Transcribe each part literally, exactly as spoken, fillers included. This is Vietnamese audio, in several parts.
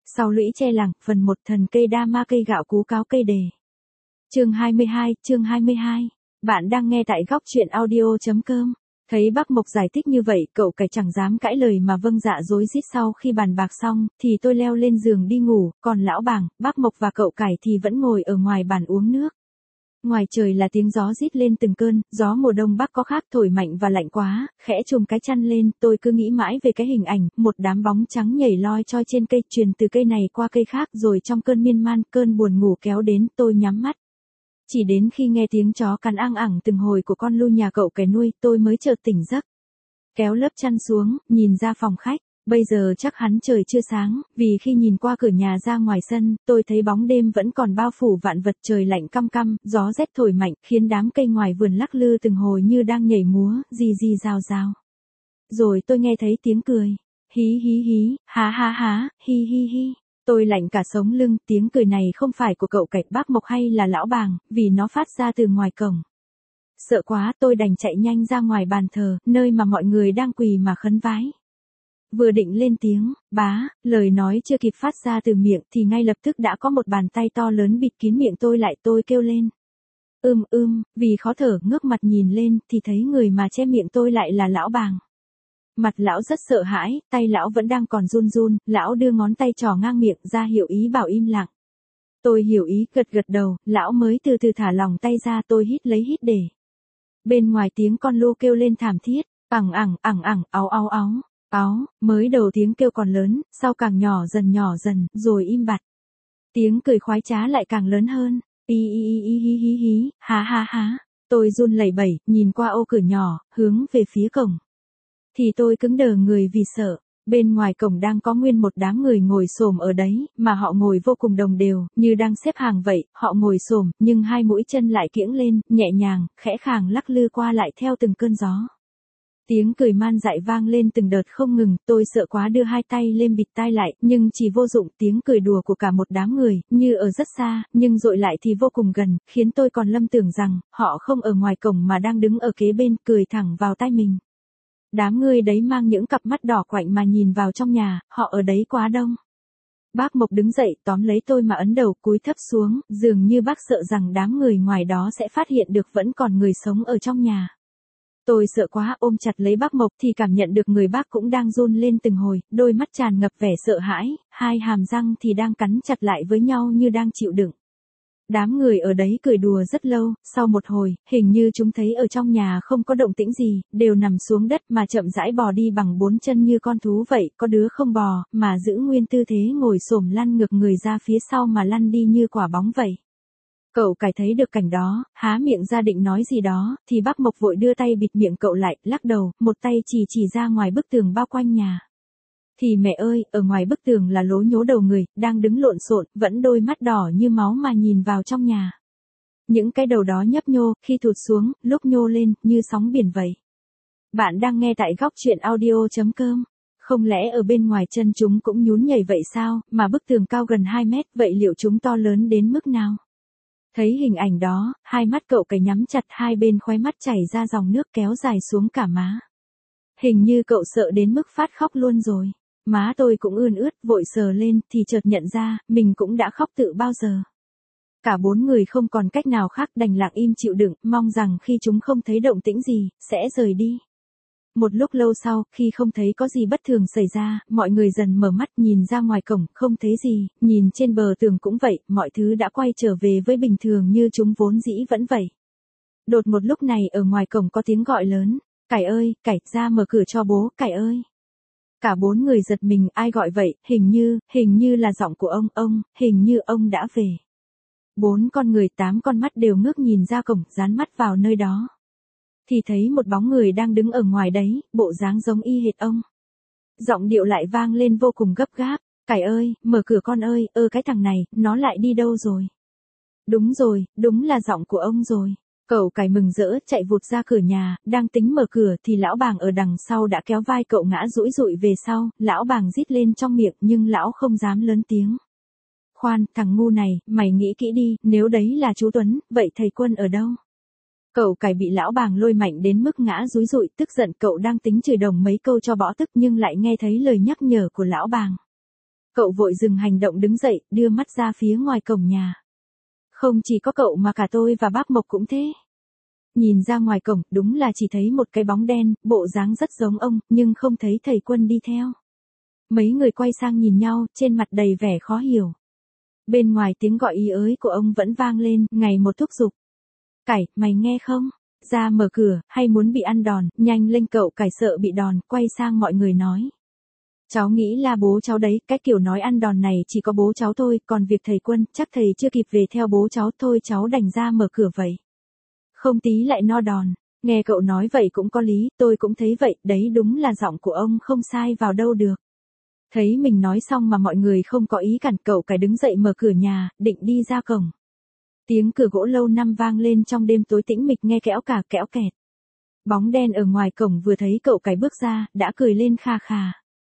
Sau lũy tre làng, phần một thần cây đa ma cây gạo cú cáo cây đề. Chương hai mươi hai, chương hai mươi hai. Bạn đang nghe tại góc truyện audio.com. Thấy bác Mộc giải thích như vậy, cậu cải chẳng dám cãi lời mà vâng dạ rối rít. Sau khi bàn bạc xong, thì tôi leo lên giường đi ngủ, còn lão bàng, bác Mộc và cậu cải thì vẫn ngồi ở ngoài bàn uống nước. Ngoài trời là tiếng gió rít lên từng cơn, gió mùa đông bắc có khác thổi mạnh và lạnh quá, khẽ chùm cái chăn lên, tôi cứ nghĩ mãi về cái hình ảnh, một đám bóng trắng nhảy loi choi trên cây, truyền từ cây này qua cây khác, rồi trong cơn miên man, cơn buồn ngủ kéo đến, tôi nhắm mắt. Chỉ đến khi nghe tiếng chó cắn ăng ẳng từng hồi của con Lu nhà cậu cái nuôi, tôi mới chợt tỉnh giấc. Kéo lớp chăn xuống, nhìn ra phòng khách. Bây giờ chắc hắn trời chưa sáng, vì khi nhìn qua cửa nhà ra ngoài sân, tôi thấy bóng đêm vẫn còn bao phủ vạn vật, trời lạnh căm căm, gió rét thổi mạnh, khiến đám cây ngoài vườn lắc lư từng hồi như đang nhảy múa, rì rì rào rào. Rồi tôi nghe thấy tiếng cười. Hí hí hí, há há há, hi hi hi. Tôi lạnh cả sống lưng, tiếng cười này không phải của cậu cải, bác Mộc hay là lão bàng, vì nó phát ra từ ngoài cổng. Sợ quá, tôi đành chạy nhanh ra ngoài bàn thờ, nơi mà mọi người đang quỳ mà khấn vái. Vừa định lên tiếng, bá, lời nói chưa kịp phát ra từ miệng thì ngay lập tức đã có một bàn tay to lớn bịt kín miệng tôi lại. Tôi kêu lên. Ưm ưm, vì khó thở ngước mặt nhìn lên thì thấy người mà che miệng tôi lại là lão bàng. Mặt lão rất sợ hãi, tay lão vẫn đang còn run run, lão đưa ngón tay trỏ ngang miệng ra hiệu ý bảo im lặng. Tôi hiểu ý, gật gật đầu, lão mới từ từ thả lòng tay ra. Tôi hít lấy hít để. Bên ngoài tiếng con Lu kêu lên thảm thiết, ẳng ẳng ẳng ẳng, áu áu áu. Áo, mới đầu tiếng kêu còn lớn, sau càng nhỏ dần nhỏ dần, rồi im bặt. Tiếng cười khoái trá lại càng lớn hơn. Ý ý ý ý hí hí hí, há há há. Tôi run lẩy bẩy, nhìn qua ô cửa nhỏ, hướng về phía cổng. Thì tôi cứng đờ người vì sợ. Bên ngoài cổng đang có nguyên một đám người ngồi xổm ở đấy, mà họ ngồi vô cùng đồng đều, như đang xếp hàng vậy. Họ ngồi xổm, nhưng hai mũi chân lại kiễng lên, nhẹ nhàng, khẽ khàng lắc lư qua lại theo từng cơn gió. Tiếng cười man dại vang lên từng đợt không ngừng, tôi sợ quá đưa hai tay lên bịt tai lại, nhưng chỉ vô dụng. Tiếng cười đùa của cả một đám người, như ở rất xa, nhưng dội lại thì vô cùng gần, khiến tôi còn lâm tưởng rằng, họ không ở ngoài cổng mà đang đứng ở kế bên, cười thẳng vào tai mình. Đám người đấy mang những cặp mắt đỏ quạnh mà nhìn vào trong nhà, họ ở đấy quá đông. Bác Mộc đứng dậy tóm lấy tôi mà ấn đầu, cúi thấp xuống, dường như bác sợ rằng đám người ngoài đó sẽ phát hiện được vẫn còn người sống ở trong nhà. Tôi sợ quá, ôm chặt lấy bác Mộc thì cảm nhận được người bác cũng đang run lên từng hồi, đôi mắt tràn ngập vẻ sợ hãi, hai hàm răng thì đang cắn chặt lại với nhau như đang chịu đựng. Đám người ở đấy cười đùa rất lâu, sau một hồi, hình như chúng thấy ở trong nhà không có động tĩnh gì, đều nằm xuống đất mà chậm rãi bò đi bằng bốn chân như con thú vậy, có đứa không bò, mà giữ nguyên tư thế ngồi xổm lăn ngược người ra phía sau mà lăn đi như quả bóng vậy. Cậu cải thấy được cảnh đó, há miệng ra định nói gì đó, thì bác Mộc vội đưa tay bịt miệng cậu lại, lắc đầu, một tay chỉ chỉ ra ngoài bức tường bao quanh nhà. Thì mẹ ơi, ở ngoài bức tường là lố nhố đầu người, đang đứng lộn xộn, vẫn đôi mắt đỏ như máu mà nhìn vào trong nhà. Những cái đầu đó nhấp nhô, khi thụt xuống, lúc nhô lên, như sóng biển vậy. Bạn đang nghe tại góc truyện audio.com. Không lẽ ở bên ngoài chân chúng cũng nhún nhảy vậy sao, mà bức tường cao gần hai mét, vậy liệu chúng to lớn đến mức nào? Thấy hình ảnh đó, hai mắt cậu cải nhắm chặt, hai bên khóe mắt chảy ra dòng nước kéo dài xuống cả má. Hình như cậu sợ đến mức phát khóc luôn rồi. Má tôi cũng ươn ướt, vội sờ lên, thì chợt nhận ra, mình cũng đã khóc tự bao giờ. Cả bốn người không còn cách nào khác, đành lặng im chịu đựng, mong rằng khi chúng không thấy động tĩnh gì, sẽ rời đi. Một lúc lâu sau, khi không thấy có gì bất thường xảy ra, mọi người dần mở mắt nhìn ra ngoài cổng, không thấy gì, nhìn trên bờ tường cũng vậy, mọi thứ đã quay trở về với bình thường như chúng vốn dĩ vẫn vậy. Đột một lúc này ở ngoài cổng có tiếng gọi lớn, cải ơi, cải, ra mở cửa cho bố, cải ơi. Cả bốn người giật mình, ai gọi vậy, hình như, hình như là giọng của ông, ông, hình như ông đã về. Bốn con người tám con mắt đều ngước nhìn ra cổng, dán mắt vào nơi đó. Thì thấy một bóng người đang đứng ở ngoài đấy, bộ dáng giống y hệt ông. Giọng điệu lại vang lên vô cùng gấp gáp, cải ơi, mở cửa con ơi, ơ cái thằng này, nó lại đi đâu rồi? Đúng rồi, đúng là giọng của ông rồi. Cậu cải mừng rỡ chạy vụt ra cửa nhà, đang tính mở cửa thì lão bàng ở đằng sau đã kéo vai cậu ngã rũi rụi về sau, lão bàng rít lên trong miệng nhưng lão không dám lớn tiếng. Khoan, thằng ngu này, mày nghĩ kỹ đi, nếu đấy là chú Tuấn, vậy thầy Quân ở đâu? Cậu cải bị lão bàng lôi mạnh đến mức ngã rúi rụi, tức giận cậu đang tính chửi đồng mấy câu cho bỏ tức nhưng lại nghe thấy lời nhắc nhở của lão bàng. Cậu vội dừng hành động đứng dậy, đưa mắt ra phía ngoài cổng nhà. Không chỉ có cậu mà cả tôi và bác Mộc cũng thế. Nhìn ra ngoài cổng, đúng là chỉ thấy một cái bóng đen, bộ dáng rất giống ông, nhưng không thấy thầy Quân đi theo. Mấy người quay sang nhìn nhau, trên mặt đầy vẻ khó hiểu. Bên ngoài tiếng gọi ý ới của ông vẫn vang lên, ngày một thúc giục. Cải, mày nghe không? Ra mở cửa, hay muốn bị ăn đòn, nhanh lên. Cậu Cải sợ bị đòn, quay sang mọi người nói. Cháu nghĩ là bố cháu đấy, cái kiểu nói ăn đòn này chỉ có bố cháu thôi, còn việc thầy Quân, chắc thầy chưa kịp về theo bố cháu thôi, cháu đành ra mở cửa vậy. Không tí lại no đòn. Nghe cậu nói vậy cũng có lý, tôi cũng thấy vậy, đấy đúng là giọng của ông không sai vào đâu được. Thấy mình nói xong mà mọi người không có ý cản, cậu Cải đứng dậy mở cửa nhà, định đi ra cổng. Tiếng cửa gỗ lâu năm vang lên trong đêm tối tĩnh mịch, nghe kẽo cả kẽo kẹt. Bóng đen ở ngoài cổng vừa thấy cậu Cải bước ra, đã cười lên kha kha.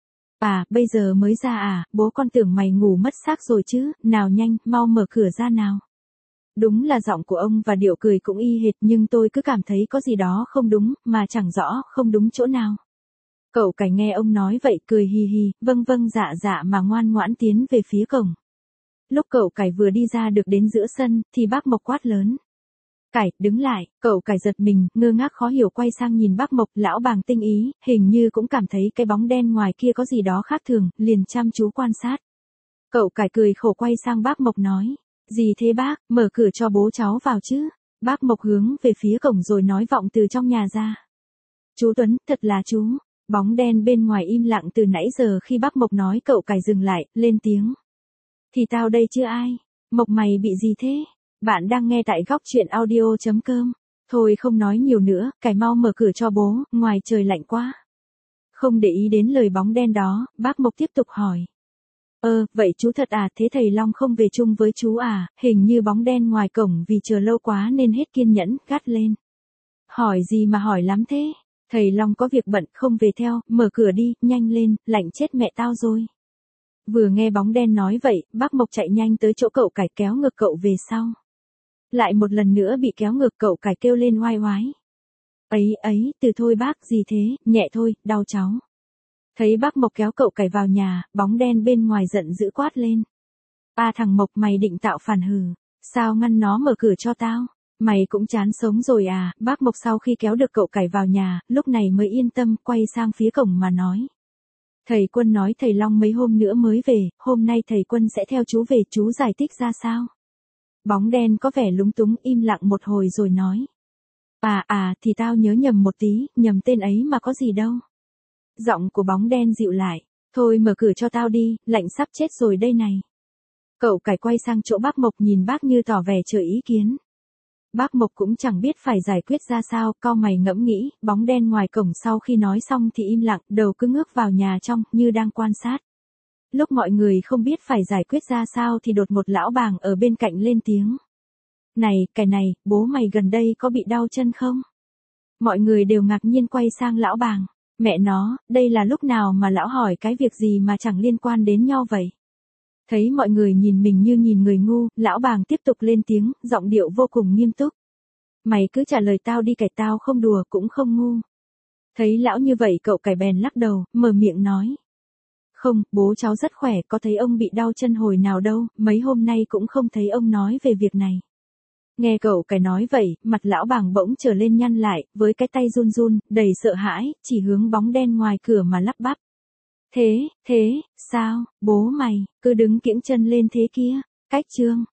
À, bây giờ mới ra à, bố con tưởng mày ngủ mất xác rồi chứ, nào nhanh, mau mở cửa ra nào. Đúng là giọng của ông và điệu cười cũng y hệt, nhưng tôi cứ cảm thấy có gì đó không đúng, mà chẳng rõ không đúng chỗ nào. Cậu Cải nghe ông nói vậy cười hì hì, vâng vâng dạ dạ mà ngoan ngoãn tiến về phía cổng. Lúc cậu Cải vừa đi ra được đến giữa sân, thì bác Mộc quát lớn. Cải, đứng lại. Cậu Cải giật mình, ngơ ngác khó hiểu quay sang nhìn bác Mộc, lão bàng tinh ý, hình như cũng cảm thấy cái bóng đen ngoài kia có gì đó khác thường, liền chăm chú quan sát. Cậu Cải cười khổ quay sang bác Mộc nói. Gì thế bác, mở cửa cho bố cháu vào chứ. Bác Mộc hướng về phía cổng rồi nói vọng từ trong nhà ra. Chú Tuấn, thật là chú. Bóng đen bên ngoài im lặng từ nãy giờ, khi bác Mộc nói cậu Cải dừng lại, lên tiếng. Thì tao đây chứ ai. Mộc mày bị gì thế? Bạn đang nghe tại góc truyện audio chấm com. Thôi không nói nhiều nữa, Cải mau mở cửa cho bố, ngoài trời lạnh quá. Không để ý đến lời bóng đen đó, bác Mộc tiếp tục hỏi. Ơ, vậy chú thật à, thế thầy Long không về chung với chú à, hình như bóng đen ngoài cổng vì chờ lâu quá nên hết kiên nhẫn, gắt lên. Hỏi gì mà hỏi lắm thế? Thầy Long có việc bận, không về theo, mở cửa đi, nhanh lên, lạnh chết mẹ tao rồi. Vừa nghe bóng đen nói vậy, bác Mộc chạy nhanh tới chỗ cậu Cải, kéo ngược cậu về sau. Lại một lần nữa bị kéo ngược, cậu Cải kêu lên oai oái. Ấy ấy, từ thôi bác, gì thế, nhẹ thôi, đau cháu. Thấy bác Mộc kéo cậu Cải vào nhà, bóng đen bên ngoài giận dữ quát lên. À thằng Mộc, mày định tạo phản hừ, sao ngăn nó mở cửa cho tao? Mày cũng chán sống rồi à? Bác Mộc sau khi kéo được cậu Cải vào nhà, lúc này mới yên tâm, quay sang phía cổng mà nói. Thầy Quân nói thầy Long mấy hôm nữa mới về, hôm nay thầy Quân sẽ theo chú về, chú giải thích ra sao? Bóng đen có vẻ lúng túng, im lặng một hồi rồi nói. À à, thì tao nhớ nhầm một tí, nhầm tên ấy mà có gì đâu. Giọng của bóng đen dịu lại. Thôi mở cửa cho tao đi, lạnh sắp chết rồi đây này. Cậu Cải quay sang chỗ bác Mộc nhìn bác như tỏ vẻ chờ ý kiến. Bác Mộc cũng chẳng biết phải giải quyết ra sao, cau mày ngẫm nghĩ, bóng đen ngoài cổng sau khi nói xong thì im lặng, đầu cứ ngước vào nhà trong, như đang quan sát. Lúc mọi người không biết phải giải quyết ra sao thì đột một lão bàng ở bên cạnh lên tiếng. Này, cái này, bố mày gần đây có bị đau chân không? Mọi người đều ngạc nhiên quay sang lão bàng. Mẹ nó, đây là lúc nào mà lão hỏi cái việc gì mà chẳng liên quan đến nhau vậy? Thấy mọi người nhìn mình như nhìn người ngu, lão bàng tiếp tục lên tiếng, giọng điệu vô cùng nghiêm túc. Mày cứ trả lời tao đi, kẻ tao không đùa cũng không ngu. Thấy lão như vậy cậu Cải bèn lắc đầu, mở miệng nói. Không, bố cháu rất khỏe, có thấy ông bị đau chân hồi nào đâu, mấy hôm nay cũng không thấy ông nói về việc này. Nghe cậu Cải nói vậy, mặt lão bàng bỗng trở lên nhăn lại, với cái tay run run, đầy sợ hãi, chỉ hướng bóng đen ngoài cửa mà lắp bắp. Thế, thế, sao, bố mày, cứ đứng kiễng chân lên thế kia, cách chương.